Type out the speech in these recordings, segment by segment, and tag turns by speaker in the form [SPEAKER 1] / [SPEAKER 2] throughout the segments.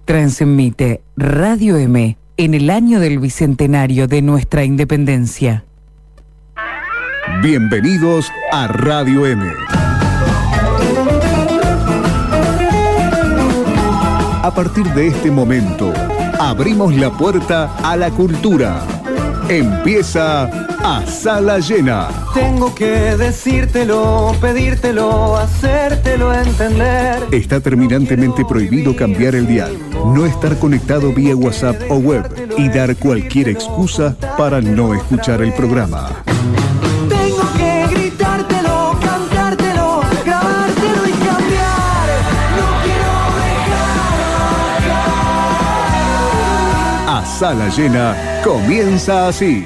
[SPEAKER 1] Transmite Radio M en el año del bicentenario de nuestra independencia.
[SPEAKER 2] Bienvenidos a Radio M. A partir de este momento, abrimos la puerta a la cultura. Empieza A Sala Llena.
[SPEAKER 3] Tengo que decírtelo, pedírtelo, hacértelo entender.
[SPEAKER 2] Está terminantemente prohibido cambiar el dial, no estar conectado vía WhatsApp o web y dar cualquier excusa para no escuchar el programa.
[SPEAKER 3] Tengo que gritártelo, cantártelo, grabártelo y cambiar. No quiero dejar.
[SPEAKER 2] A Sala Llena comienza así.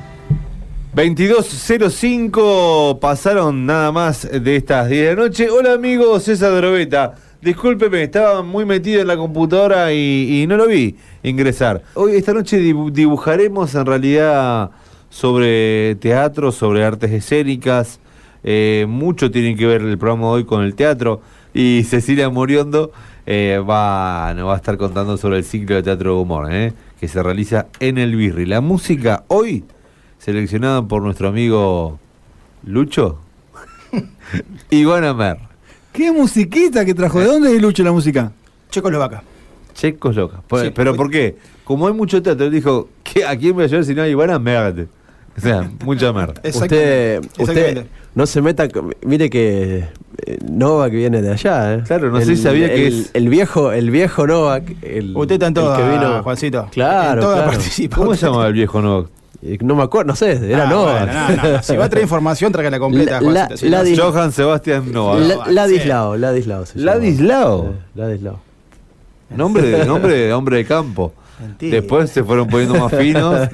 [SPEAKER 4] 22:05, pasaron nada más de estas 10 de la noche. Hola amigo César Drobeta, discúlpeme, estaba muy metido en la computadora y no lo vi ingresar. Hoy, esta noche dibujaremos en realidad sobre teatro, sobre artes escénicas. Mucho tiene que ver el programa de hoy con el teatro. Y Cecilia Moriondo nos va a estar contando sobre el ciclo de teatro de humor que se realiza en el Birri. La música hoy seleccionada por nuestro amigo Lucho Ivana Mer.
[SPEAKER 5] ¿Qué musiquita que trajo? ¿De dónde es Lucho la música?
[SPEAKER 6] Checoslovaca.
[SPEAKER 4] Checoslovaca.
[SPEAKER 6] Sí,
[SPEAKER 4] ¿Pero por qué? Como hay mucho teatro, él dijo, ¿a quién voy a llevar si no hay Ivana Mer? O sea, mucha merda.
[SPEAKER 6] Usted
[SPEAKER 7] no se meta, mire que Novak viene de allá,
[SPEAKER 4] Claro, no sé si sabía que es
[SPEAKER 7] el viejo Novak.
[SPEAKER 6] Usted está en toda,
[SPEAKER 7] que vino,
[SPEAKER 6] Juancito.
[SPEAKER 7] Claro,
[SPEAKER 6] en toda
[SPEAKER 7] claro.
[SPEAKER 6] participa.
[SPEAKER 4] ¿Cómo se llama el viejo Novak?
[SPEAKER 7] No me acuerdo, no sé, era Novak.
[SPEAKER 6] Bueno, no. Si va a traer información, tráigala completa, Juancito. Si no,
[SPEAKER 4] Johann Sebastián Novak.
[SPEAKER 7] Ladislao.
[SPEAKER 4] ¿Ladislao?
[SPEAKER 7] Ladislao.
[SPEAKER 4] Nombre de hombre de campo.
[SPEAKER 6] Mentira.
[SPEAKER 4] Después se fueron poniendo más finos.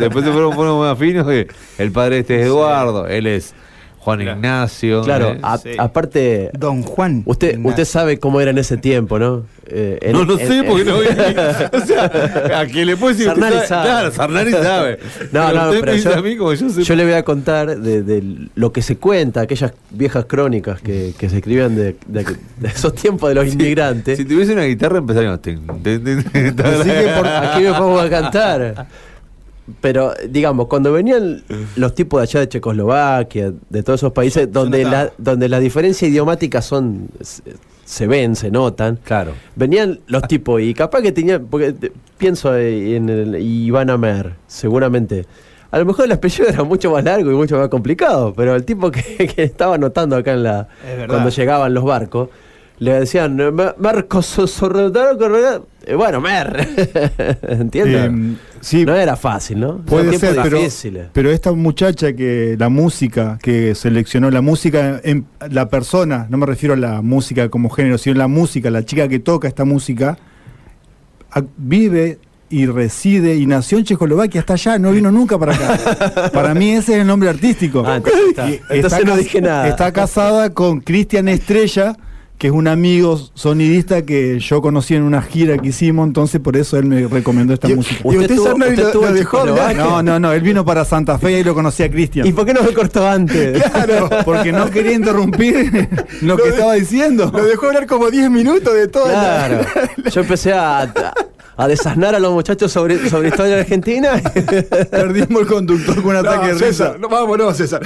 [SPEAKER 4] El padre es Eduardo, él es Juan Ignacio.
[SPEAKER 7] Claro,
[SPEAKER 6] Sí.
[SPEAKER 7] aparte,
[SPEAKER 6] Don Juan.
[SPEAKER 7] usted sabe cómo era en ese tiempo, ¿no?
[SPEAKER 4] No sé porque no vi. O sea, a quien le puedo decir.
[SPEAKER 7] Sarnari
[SPEAKER 4] usted
[SPEAKER 7] sabe.
[SPEAKER 4] Claro, Sarnari sabe.
[SPEAKER 7] No,
[SPEAKER 4] usted
[SPEAKER 7] pero
[SPEAKER 4] me dice a mí como yo sé.
[SPEAKER 7] yo le voy a contar de lo que se cuenta, aquellas viejas crónicas que se escribían de esos tiempos de los inmigrantes.
[SPEAKER 4] Si tuviese una guitarra empezaríamos.
[SPEAKER 7] Así que aquí me pongo a cantar. Pero, digamos, cuando venían los tipos de allá de Checoslovaquia, de todos esos países donde las diferencias idiomáticas se ven, se notan.
[SPEAKER 4] Claro.
[SPEAKER 7] Venían los tipos y capaz que tenían, porque pienso en el Ivana Mer, seguramente. A lo mejor el apellido era mucho más largo y mucho más complicado, pero el tipo que estaba anotando acá cuando llegaban los barcos, le decían, Marcos bueno, Mer. ¿Entiendes?
[SPEAKER 5] Sí,
[SPEAKER 7] no era fácil, ¿no?
[SPEAKER 5] puede ser,
[SPEAKER 7] difíciles.
[SPEAKER 5] pero esta muchacha la música que seleccionó, la música, la persona, no me refiero a la música como género, sino la música, la chica que toca esta música, vive y reside y nació en Checoslovaquia, hasta allá, no vino nunca para acá. Para mí ese es el nombre artístico.
[SPEAKER 7] Entonces no dije nada.
[SPEAKER 5] Está casada con Cristian Estrella, que es un amigo sonidista que yo conocí en una gira que hicimos, entonces por eso él me recomendó esta música.
[SPEAKER 6] ¿Y usted lo dejó hablar?
[SPEAKER 5] No, él vino para Santa Fe y lo conocí a Cristian.
[SPEAKER 7] ¿Y por qué no me cortó antes?
[SPEAKER 5] Claro, porque no quería interrumpir lo que estaba diciendo.
[SPEAKER 6] Lo dejó hablar como 10 minutos de todo.
[SPEAKER 7] Claro. Yo empecé a desasnar a los muchachos sobre historia de Argentina.
[SPEAKER 5] Perdimos el conductor con un ataque de risa.
[SPEAKER 6] César, vámonos, César.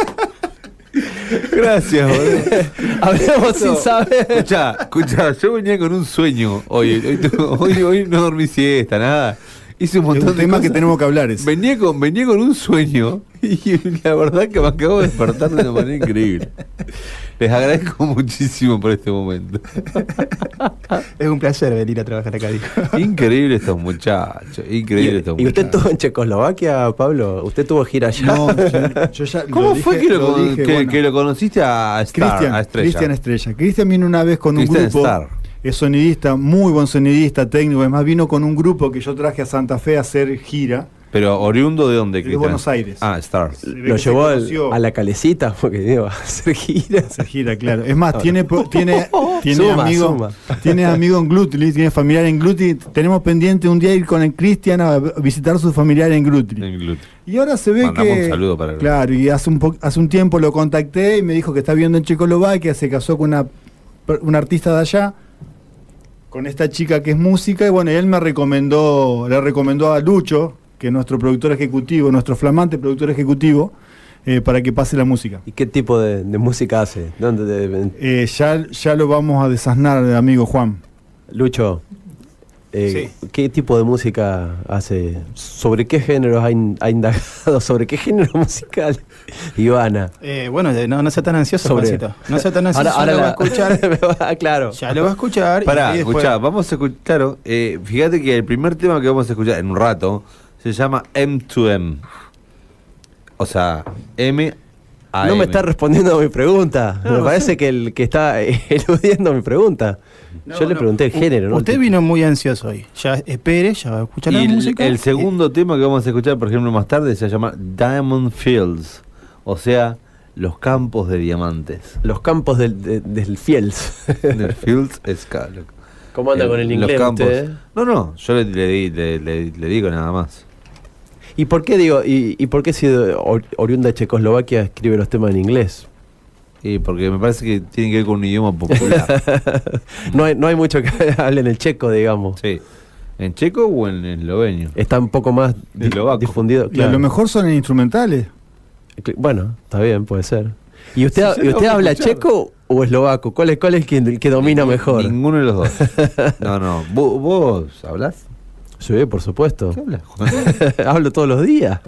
[SPEAKER 4] Gracias, boludo.
[SPEAKER 7] Hablemos sin saber.
[SPEAKER 4] Escuchá, yo venía con un sueño hoy no dormí siesta, nada. Hice un
[SPEAKER 5] Es
[SPEAKER 4] montón
[SPEAKER 5] un
[SPEAKER 4] de
[SPEAKER 5] tema
[SPEAKER 4] cosas.
[SPEAKER 5] que tenemos que hablar.
[SPEAKER 4] Venía con un sueño y la verdad que me acabo de despertar de una manera increíble. Les agradezco muchísimo por este momento.
[SPEAKER 6] Es un placer venir a trabajar acá, dijo.
[SPEAKER 4] Increíble estos muchachos,
[SPEAKER 7] ¿Y usted estuvo en Checoslovaquia, Pablo? ¿Usted tuvo gira allá?
[SPEAKER 5] No, yo ya
[SPEAKER 4] ¿Cómo fue que
[SPEAKER 5] dije,
[SPEAKER 4] lo conociste a Estrella?
[SPEAKER 5] Cristian Estrella. Cristian vino una vez con
[SPEAKER 4] Cristian
[SPEAKER 5] un grupo.
[SPEAKER 4] Star.
[SPEAKER 5] Es sonidista, muy buen sonidista, técnico. Además vino con un grupo que yo traje a Santa Fe a hacer gira.
[SPEAKER 4] Pero oriundo de dónde,
[SPEAKER 5] De
[SPEAKER 4] Cristian?
[SPEAKER 5] Buenos Aires.
[SPEAKER 4] Ah, Stars.
[SPEAKER 7] Lo llevó a la Calecita porque iba a hacer gira.
[SPEAKER 5] Hacer gira, claro. Es más, tiene
[SPEAKER 7] Suma.
[SPEAKER 5] amigo en Glutli, tiene familiar en Glutli. Tenemos pendiente un día ir con el Cristian a visitar su familiar en Glutli.
[SPEAKER 4] En Glutli.
[SPEAKER 5] Y ahora se ve
[SPEAKER 4] Mandamos
[SPEAKER 5] que...
[SPEAKER 4] un saludo para él.
[SPEAKER 5] Claro, y hace un tiempo lo contacté y me dijo que está viviendo en Checoslovaquia, se casó con una artista de allá. con esta chica que es música, y bueno, él le recomendó a Lucho, que es nuestro productor ejecutivo, nuestro flamante productor ejecutivo, para que pase la música.
[SPEAKER 7] ¿Y qué tipo de música hace?
[SPEAKER 5] Ya lo vamos a desasnar, amigo Juan.
[SPEAKER 7] Lucho,
[SPEAKER 6] Sí.
[SPEAKER 7] ¿qué tipo de música hace? ¿Sobre qué géneros ha indagado? ¿Sobre qué género musical, Ivana?
[SPEAKER 6] Bueno, no sea tan ansioso,
[SPEAKER 7] Sobre-
[SPEAKER 6] Juancito. No sea tan ansioso,
[SPEAKER 7] Ahora
[SPEAKER 6] lo va a escuchar.
[SPEAKER 7] Claro.
[SPEAKER 6] Ya lo va a escuchar.
[SPEAKER 4] Pará,
[SPEAKER 6] y después-
[SPEAKER 4] escuchá, vamos a escuchar. Claro, fíjate que el primer tema que vamos a escuchar en un rato se llama M2M. O sea, M a
[SPEAKER 7] No
[SPEAKER 4] M.
[SPEAKER 7] me está respondiendo a mi pregunta. Me parece que el que está eludiendo mi pregunta. Yo le pregunté el género, ¿no?
[SPEAKER 6] Usted vino muy ansioso hoy. Ya espere, ya va a escuchar la
[SPEAKER 4] Y
[SPEAKER 6] música.
[SPEAKER 4] el segundo tema que vamos a escuchar, por ejemplo, más tarde, se llama Diamond Fields. O sea, los campos de diamantes.
[SPEAKER 7] Los campos del Fields.
[SPEAKER 4] Del Fields es claro.
[SPEAKER 7] ¿Cómo anda con el inglés
[SPEAKER 4] Los campos.
[SPEAKER 7] usted?
[SPEAKER 4] No, yo le digo nada más.
[SPEAKER 7] ¿Y por qué y por qué si oriunda de Checoslovaquia escribe los temas en inglés?
[SPEAKER 4] Y porque me parece que tiene que ver con un idioma popular.
[SPEAKER 7] No hay mucho que hable en el checo, digamos.
[SPEAKER 4] Sí. ¿En checo o en esloveno?
[SPEAKER 7] Está un poco más
[SPEAKER 4] Eslovaco.
[SPEAKER 7] difundido.
[SPEAKER 5] Y a
[SPEAKER 7] Claro.
[SPEAKER 5] lo mejor son en instrumentales.
[SPEAKER 7] Bueno, está bien, puede ser. ¿Y usted,
[SPEAKER 5] Sí, ya lo
[SPEAKER 7] usted
[SPEAKER 5] vamos a
[SPEAKER 7] habla
[SPEAKER 5] escuchar.
[SPEAKER 7] checo o eslovaco? ¿Cuál es el que domina mejor?
[SPEAKER 4] Ninguno de los dos. No. ¿Vos hablás?
[SPEAKER 7] Sí, por supuesto.
[SPEAKER 4] ¿Qué hablas?
[SPEAKER 7] Hablo todos los días.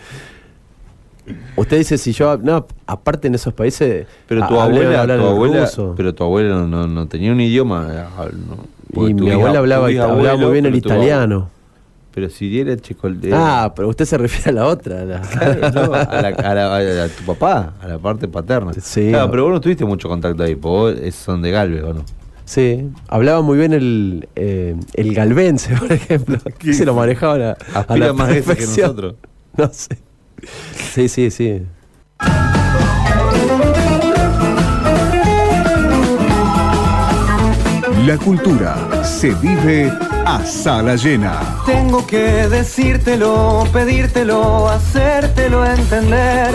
[SPEAKER 7] Usted dice si yo... No, aparte en esos países...
[SPEAKER 4] Pero tu
[SPEAKER 7] hablé de
[SPEAKER 4] abuela,
[SPEAKER 7] hablar ruso.
[SPEAKER 4] pero tu abuela no tenía un idioma. No, porque
[SPEAKER 7] Y
[SPEAKER 4] tu
[SPEAKER 7] mi abuela hablaba muy
[SPEAKER 4] bisabuelo,
[SPEAKER 7] bien el
[SPEAKER 4] pero tu
[SPEAKER 7] italiano.
[SPEAKER 4] Pero si era checo...
[SPEAKER 7] Pero usted se refiere a la otra.
[SPEAKER 4] Claro, no, a tu papá, a la parte paterna.
[SPEAKER 7] Sí.
[SPEAKER 4] Claro, pero vos no tuviste mucho contacto ahí, porque vos son de Galvez, ¿o no?
[SPEAKER 7] Sí, hablaba muy bien el galvense, por ejemplo. Se lo manejaba a
[SPEAKER 4] Aspira
[SPEAKER 7] la
[SPEAKER 4] más veces que
[SPEAKER 7] perfección.
[SPEAKER 4] nosotros.
[SPEAKER 7] No sé. Sí.
[SPEAKER 2] La cultura se vive a sala llena.
[SPEAKER 3] Tengo que decírtelo, pedírtelo, hacértelo entender.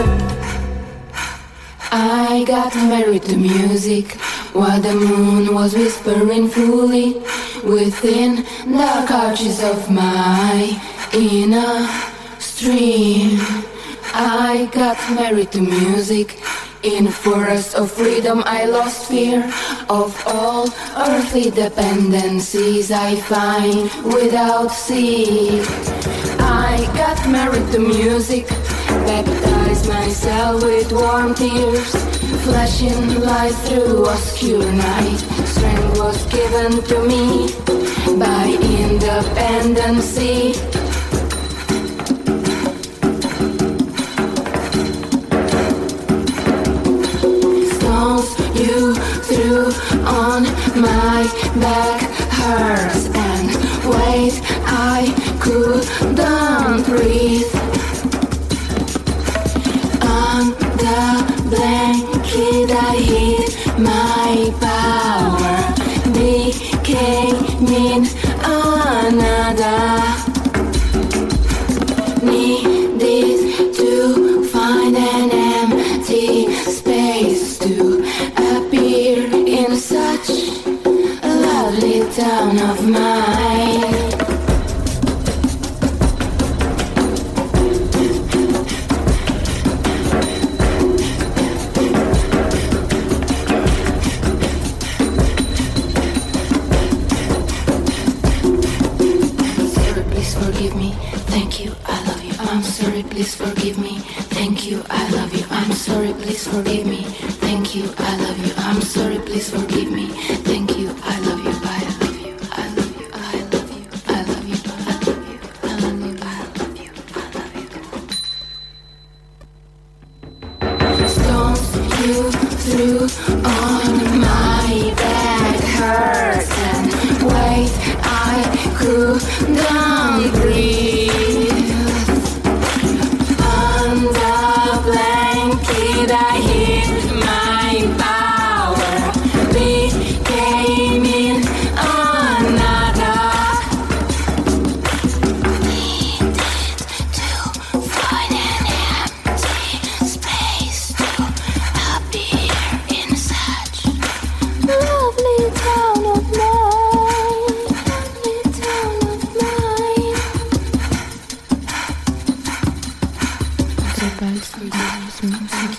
[SPEAKER 8] I got married to music while the moon was whispering fully within dark arches of my inner stream. I got married to music. In forest of freedom I lost fear of all earthly dependencies I find without sea. I got married to music, baptized myself with warm tears, flashing light through obscure night. Strength was given to me by independency. You threw on my back hurts and weight I couldn't breathe. On the blanket I hid my power, became in another. Needed to find an empty space to appear in such a lovely town of mine. Sorry, please forgive me. Thank you, I love you. I'm sorry, please forgive me. Thank you, I love you. I'm sorry, please forgive me. Thank you, I love you. I'm sorry, please forgive me. Thank you, I love you. I love you. I love you. I love you. I love you. I love you. I love you. I love you. I love you. Stones you threw on my back hurts and weight I couldn't breathe. On the blanket I hid my power, became in another. Needed to find an empty space to appear in such a lovely town of mine.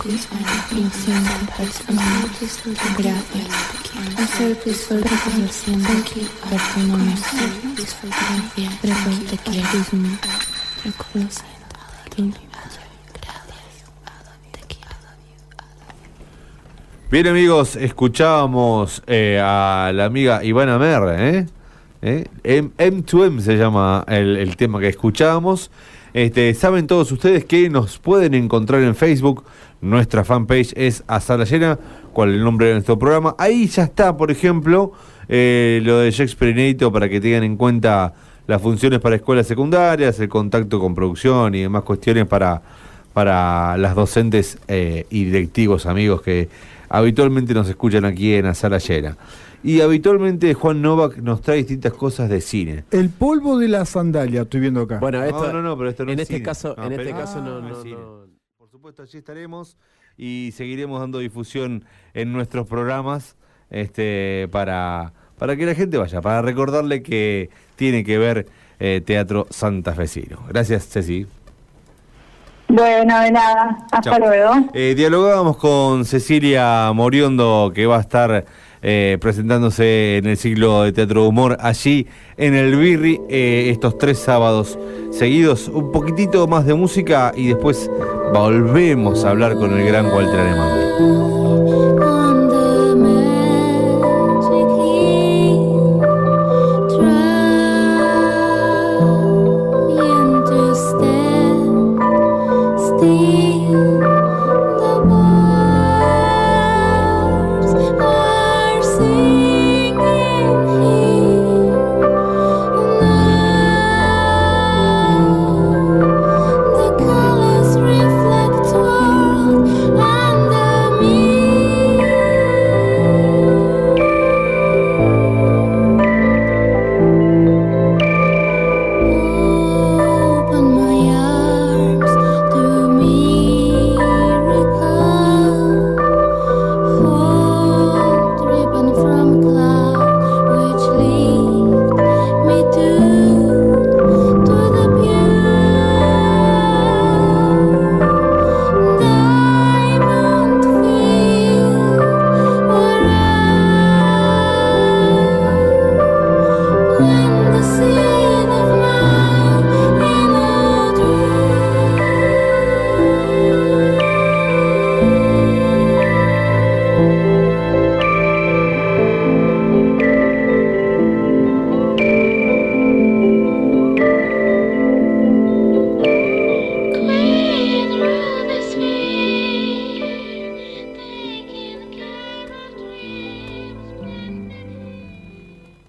[SPEAKER 4] Bien, amigos, escuchábamos a la amiga Ivana Mer, M2M se llama el tema que escuchábamos. Saben todos ustedes que nos pueden encontrar en Facebook. Nuestra fanpage es A Sala Llena, cual es el nombre de nuestro programa. Ahí ya está, por ejemplo, lo de Shakespeare Inédito, para que tengan en cuenta las funciones para escuelas secundarias, el contacto con producción y demás cuestiones para las docentes y directivos, amigos, que habitualmente nos escuchan aquí en A Sala Llena. Y habitualmente Juan Novak nos trae distintas cosas de cine.
[SPEAKER 5] El polvo de la sandalia, estoy viendo acá.
[SPEAKER 7] Bueno, esto,
[SPEAKER 4] no, pero esto no
[SPEAKER 7] en
[SPEAKER 4] es
[SPEAKER 7] este
[SPEAKER 4] cine.
[SPEAKER 7] caso,
[SPEAKER 4] No,
[SPEAKER 7] en
[SPEAKER 4] pero
[SPEAKER 7] este caso
[SPEAKER 4] no
[SPEAKER 7] no.
[SPEAKER 4] es cine. Por supuesto, allí estaremos y seguiremos dando difusión en nuestros programas para que la gente vaya, para recordarle que tiene que ver teatro santafesino. Gracias, Ceci.
[SPEAKER 9] Bueno, de nada. Hasta luego.
[SPEAKER 4] Dialogábamos con Cecilia Moriondo, que va a estar presentándose en el ciclo de teatro de humor allí en el Birri estos 3 sábados seguidos. Un poquitito más de música y después volvemos a hablar con el gran Walter Alemán.